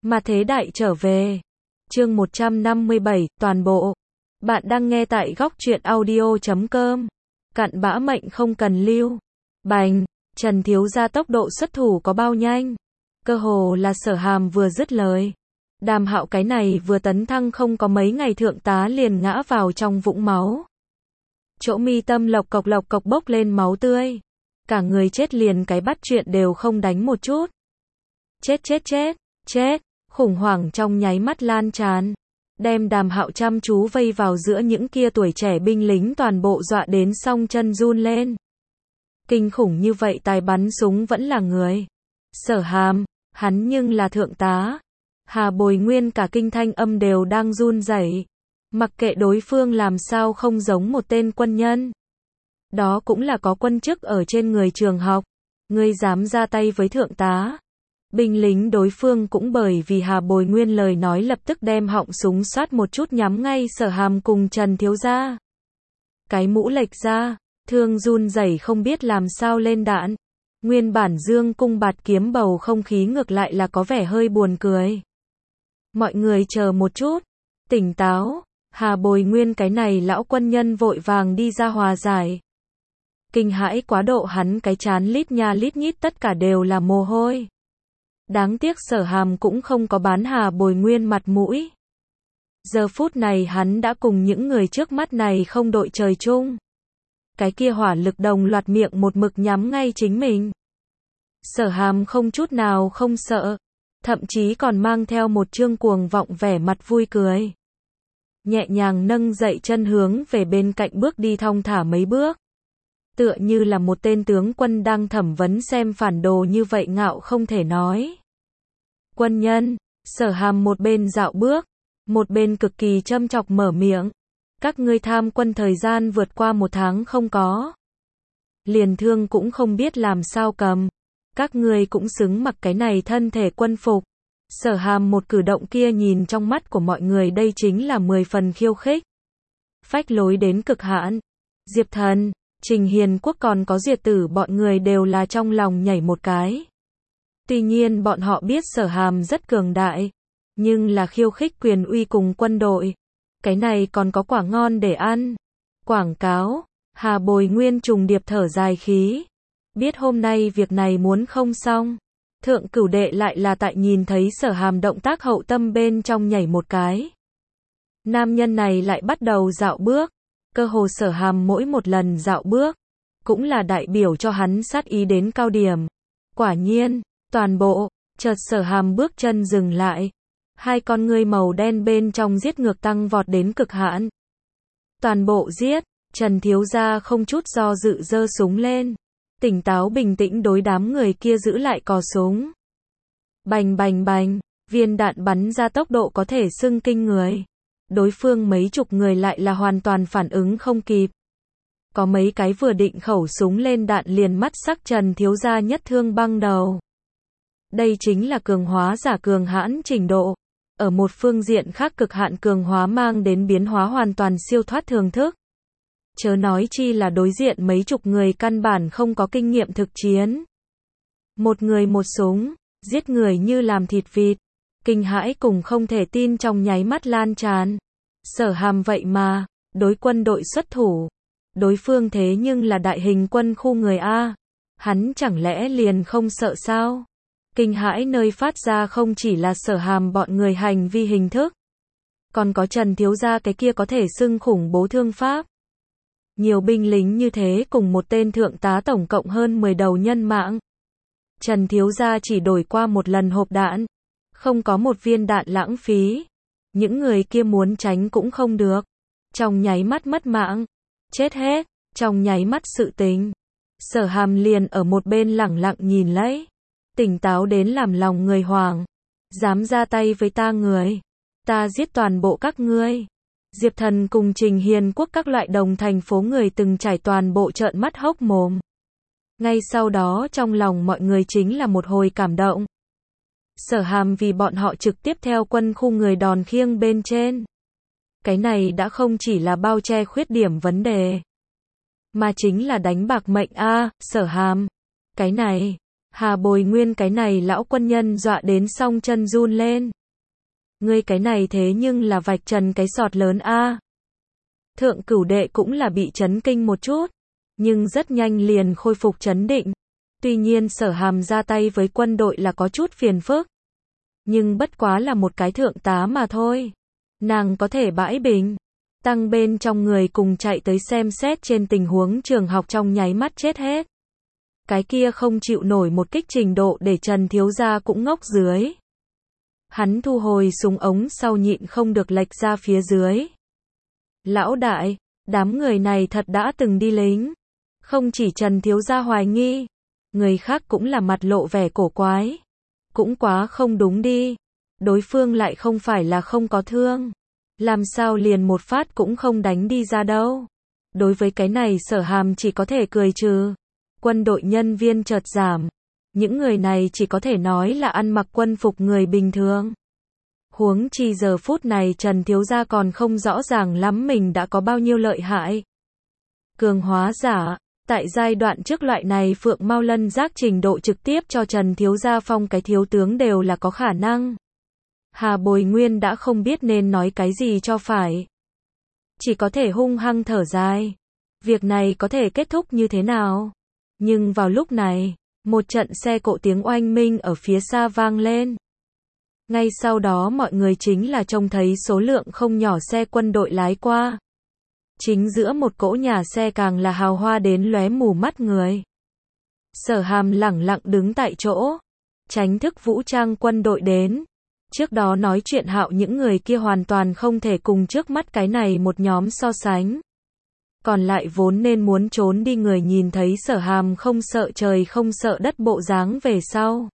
Mà thế đại trở về. Chương 157, toàn bộ. Bạn đang nghe tại góc truyện audio.com. Cặn bã mệnh không cần lưu. Bành, Trần thiếu gia tốc độ xuất thủ có bao nhanh. Cơ hồ là Sở Hàm vừa dứt lời. Đàm Hạo cái này vừa tấn thăng không có mấy ngày thượng tá liền ngã vào trong vũng máu. Chỗ mi tâm lộc cộc bốc lên máu tươi. Cả người chết liền cái bắt chuyện đều không đánh một chút. Chết. Khủng hoảng trong nháy mắt lan tràn. Đem Đàm Hạo chăm chú vây vào giữa những kia tuổi trẻ binh lính toàn bộ dọa đến song chân run lên. Kinh khủng như vậy tài bắn súng vẫn là người. Sở Hàm, hắn nhưng là thượng tá. Hà Bồi Nguyên cả kinh thanh âm đều đang run rẩy. Mặc kệ đối phương làm sao không giống một tên quân nhân. Đó cũng là có quân chức ở trên người trường học. Ngươi dám ra tay với thượng tá. Binh lính đối phương cũng bởi vì Hà Bồi Nguyên lời nói lập tức đem họng súng xoát một chút nhắm ngay Sở Hàm cùng Trần thiếu gia. Cái mũ lệch ra, thương run rẩy không biết làm sao lên đạn. Nguyên bản dương cung bạt kiếm bầu không khí ngược lại là có vẻ hơi buồn cười. Mọi người chờ một chút, tỉnh táo. Hà Bồi Nguyên cái này lão quân nhân vội vàng đi ra hòa giải. Kinh hãi quá độ hắn cái trán lít nha lít nhít tất cả đều là mồ hôi. Đáng tiếc Sở Hàm cũng không có bán Hà Bồi Nguyên mặt mũi. Giờ phút này hắn đã cùng những người trước mắt này không đội trời chung. Cái kia hỏa lực đồng loạt miệng một mực nhắm ngay chính mình. Sở Hàm không chút nào không sợ. Thậm chí còn mang theo một trương cuồng vọng vẻ mặt vui cười. Nhẹ nhàng nâng dậy chân hướng về bên cạnh bước đi thong thả mấy bước. Tựa như là một tên tướng quân đang thẩm vấn xem phản đồ như vậy ngạo không thể nói. Quân nhân, Sở Hàm một bên dạo bước, một bên cực kỳ châm chọc mở miệng. Các ngươi tham quân thời gian vượt qua 1 tháng không có. Liền thương cũng không biết làm sao cầm. Các ngươi cũng xứng mặc cái này thân thể quân phục. Sở Hàm một cử động kia nhìn trong mắt của mọi người đây chính là 10 phần khiêu khích. Phách lối đến cực hạn. Diệp Thần, Trình Hiền Quốc còn có Diệt Tử bọn người đều là trong lòng nhảy một cái. Tuy nhiên bọn họ biết Sở Hàm rất cường đại. Nhưng là khiêu khích quyền uy cùng quân đội. Cái này còn có quả ngon để ăn. Quảng cáo, Hà Bồi Nguyên trùng điệp thở dài khí. Biết hôm nay việc này muốn không xong. Thượng cửu đệ lại là tại nhìn thấy Sở Hàm động tác hậu tâm bên trong nhảy một cái. Nam nhân này lại bắt đầu dạo bước. Cơ hồ Sở Hàm mỗi một lần dạo bước. Cũng là đại biểu cho hắn sát ý đến cao điểm. Quả nhiên, toàn bộ, chợt Sở Hàm bước chân dừng lại. Hai con ngươi màu đen bên trong giết ngược tăng vọt đến cực hạn. Toàn bộ giết, Trần thiếu gia không chút do dự giơ súng lên. Tỉnh táo bình tĩnh đối đám người kia giữ lại cò súng. Bành, viên đạn bắn ra tốc độ có thể xưng kinh người. Đối phương mấy chục người lại là hoàn toàn phản ứng không kịp. Có mấy cái vừa định khẩu súng lên đạn liền mắt sắc Trần thiếu gia nhất thương băng đầu. Đây chính là cường hóa giả cường hãn trình độ. Ở một phương diện khác cực hạn cường hóa mang đến biến hóa hoàn toàn siêu thoát thường thức. Chớ nói chi là đối diện mấy chục người căn bản không có kinh nghiệm thực chiến. Một người một súng, giết người như làm thịt vịt. Kinh hãi cùng không thể tin trong nháy mắt lan tràn. Sở Hàm vậy mà, đối quân đội xuất thủ. Đối phương thế nhưng là đại hình quân khu người A. Hắn chẳng lẽ liền không sợ sao? Kinh hãi nơi phát ra không chỉ là Sở Hàm bọn người hành vi hình thức. Còn có Trần thiếu gia cái kia có thể xưng khủng bố thương pháp. Nhiều binh lính như thế cùng một tên thượng tá tổng cộng hơn 10 đầu nhân mạng. Trần thiếu gia chỉ đổi qua một lần hộp đạn. Không có một viên đạn lãng phí. Những người kia muốn tránh cũng không được. Trong nháy mắt mất mạng. Chết hết. Trong nháy mắt sự tình. Sở Hàm liền ở một bên lẳng lặng nhìn lấy. Tỉnh táo đến làm lòng người hoảng. Dám ra tay với ta người. Ta giết toàn bộ các ngươi. Diệp Thần cùng Trình Hiền Quốc các loại đồng thành phố người từng trải toàn bộ trợn mắt hốc mồm. Ngay sau đó trong lòng mọi người chính là một hồi cảm động. Sở Hàm vì bọn họ trực tiếp theo quân khu người đòn khiêng bên trên. Cái này đã không chỉ là bao che khuyết điểm vấn đề. Mà chính là đánh bạc mệnh A, Sở Hàm. Cái này, Hà Bồi Nguyên cái này lão quân nhân dọa đến song chân run lên. Ngươi cái này thế nhưng là vạch trần cái sọt lớn a. Thượng Cửu đệ cũng là bị chấn kinh một chút, nhưng rất nhanh liền khôi phục trấn định. Tuy nhiên Sở Hàm ra tay với quân đội là có chút phiền phức, nhưng bất quá là một cái thượng tá mà thôi. Nàng có thể bãi bình. Tăng bên trong người cùng chạy tới xem xét trên tình huống trường học trong nháy mắt chết hết. Cái kia không chịu nổi một kích trình độ để Trần thiếu gia cũng ngốc dưới. Hắn thu hồi súng ống sau nhịn không được lệch ra phía dưới. Lão đại, đám người này thật đã từng đi lính. Không chỉ Trần thiếu gia hoài nghi, người khác cũng là mặt lộ vẻ cổ quái. Cũng quá không đúng đi. Đối phương lại không phải là không có thương. Làm sao liền một phát cũng không đánh đi ra đâu. Đối với cái này Sở Hàm chỉ có thể cười trừ. Quân đội nhân viên chợt giảm. Những người này chỉ có thể nói là ăn mặc quân phục người bình thường. Huống chi giờ phút này Trần thiếu gia còn không rõ ràng lắm mình đã có bao nhiêu lợi hại. Cường hóa giả, tại giai đoạn trước loại này Phượng Mao Lân giác trình độ trực tiếp cho Trần thiếu gia phong cái thiếu tướng đều là có khả năng. Hà Bồi Nguyên đã không biết nên nói cái gì cho phải. Chỉ có thể hung hăng thở dài. Việc này có thể kết thúc như thế nào? Nhưng vào lúc này, một trận xe cộ tiếng oanh minh ở phía xa vang lên. Ngay sau đó mọi người chính là trông thấy số lượng không nhỏ xe quân đội lái qua. Chính giữa một cỗ nhà xe càng là hào hoa đến lóe mù mắt người. Sở Hàm lẳng lặng đứng tại chỗ, tránh thức vũ trang quân đội đến. Trước đó nói chuyện Hạo những người kia hoàn toàn không thể cùng trước mắt cái này một nhóm so sánh. Còn lại vốn nên muốn trốn đi người nhìn thấy Sở Hàm không sợ trời không sợ đất bộ dáng về sau.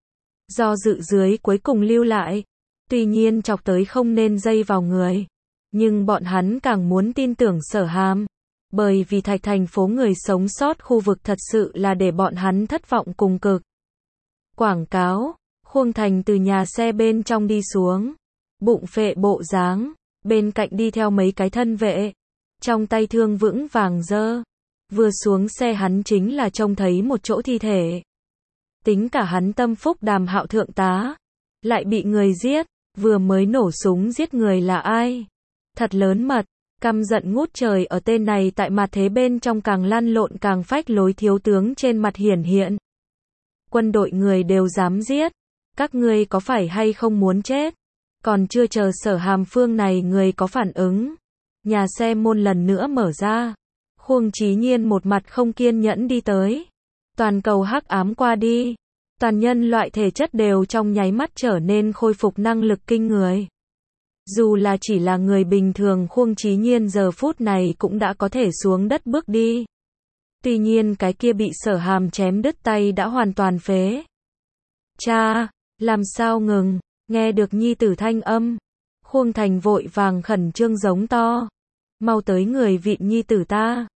Do dự dưới cuối cùng lưu lại. Tuy nhiên chọc tới không nên dây vào người. Nhưng bọn hắn càng muốn tin tưởng Sở Hàm. Bởi vì Thạch thành phố người sống sót khu vực thật sự là để bọn hắn thất vọng cùng cực. Quảng cáo. Khuông Thành từ nhà xe bên trong đi xuống. Bụng phệ bộ dáng. Bên cạnh đi theo mấy cái thân vệ. Trong tay thương vững vàng giơ. Vừa xuống xe hắn chính là trông thấy một chỗ thi thể. Tính cả hắn tâm phúc Đàm Hạo thượng tá. Lại bị người giết. Vừa mới nổ súng giết người là ai? Thật lớn mật. Căm giận ngút trời ở tên này tại mặt thế bên trong càng lăn lộn càng phách lối thiếu tướng trên mặt hiển hiện. Quân đội người đều dám giết. Các ngươi có phải hay không muốn chết? Còn chưa chờ Sở Hàm phương này người có phản ứng. Nhà xe môn lần nữa mở ra. Khuông Chí Nhiên một mặt không kiên nhẫn đi tới. Toàn cầu hắc ám qua đi. Toàn nhân loại thể chất đều trong nháy mắt trở nên khôi phục năng lực kinh người. Dù là chỉ là người bình thường Khuông Chí Nhiên giờ phút này cũng đã có thể xuống đất bước đi. Tuy nhiên cái kia bị Sở Hàm chém đứt tay đã hoàn toàn phế. Cha, làm sao ngừng, nghe được nhi tử thanh âm. Khuông Thành vội vàng khẩn trương giống to. Mau tới người vịn nhi tử ta.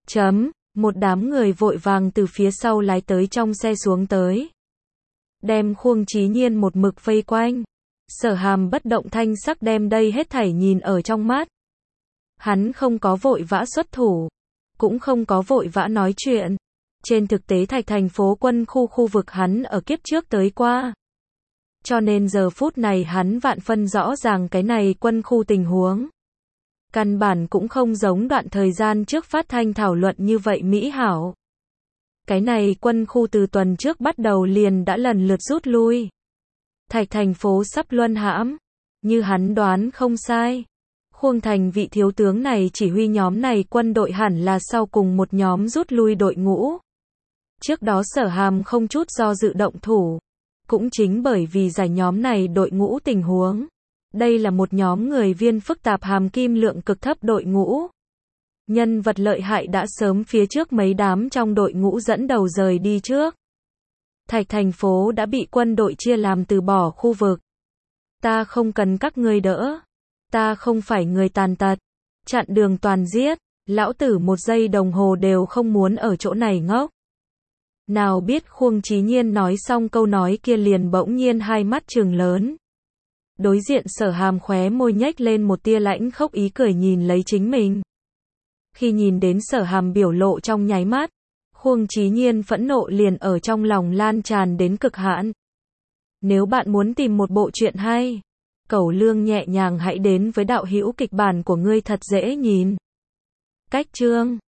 Một đám người vội vàng từ phía sau lái tới trong xe xuống tới. Đem Khuông Chí Nhiên một mực vây quanh. Sở Hàm bất động thanh sắc đem đây hết thảy nhìn ở trong mắt. Hắn không có vội vã xuất thủ. Cũng không có vội vã nói chuyện. Trên thực tế Thạch thành phố quân khu vực hắn ở kiếp trước tới qua. Cho nên giờ phút này hắn vạn phân rõ ràng cái này quân khu tình huống. Căn bản cũng không giống đoạn thời gian trước phát thanh thảo luận như vậy mỹ hảo. Cái này quân khu từ tuần trước bắt đầu liền đã lần lượt rút lui. Thạch thành phố sắp luân hãm. Như hắn đoán không sai. Khuông Thành vị thiếu tướng này chỉ huy nhóm này quân đội hẳn là sau cùng một nhóm rút lui đội ngũ. Trước đó Sở Hàm không chút do dự động thủ. Cũng chính bởi vì giải nhóm này đội ngũ tình huống. Đây là một nhóm người viên phức tạp hàm kim lượng cực thấp đội ngũ. Nhân vật lợi hại đã sớm phía trước mấy đám trong đội ngũ dẫn đầu rời đi trước. Thạch thành phố đã bị quân đội chia làm từ bỏ khu vực. Ta không cần các ngươi đỡ. Ta không phải người tàn tật. Chặn đường toàn giết. Lão tử một giây đồng hồ đều không muốn ở chỗ này ngốc. Nào biết Khuông Chí Nhiên nói xong câu nói kia liền bỗng nhiên hai mắt trừng lớn. Đối diện Sở Hàm khóe môi nhếch lên một tia lãnh khốc ý cười nhìn lấy chính mình. Khi nhìn đến Sở Hàm biểu lộ trong nháy mắt, Khuông Chí Nhiên phẫn nộ liền ở trong lòng lan tràn đến cực hạn. Nếu bạn muốn tìm một bộ truyện hay, cẩu lương nhẹ nhàng hãy đến với đạo hữu kịch bản của ngươi thật dễ nhìn. Cách chương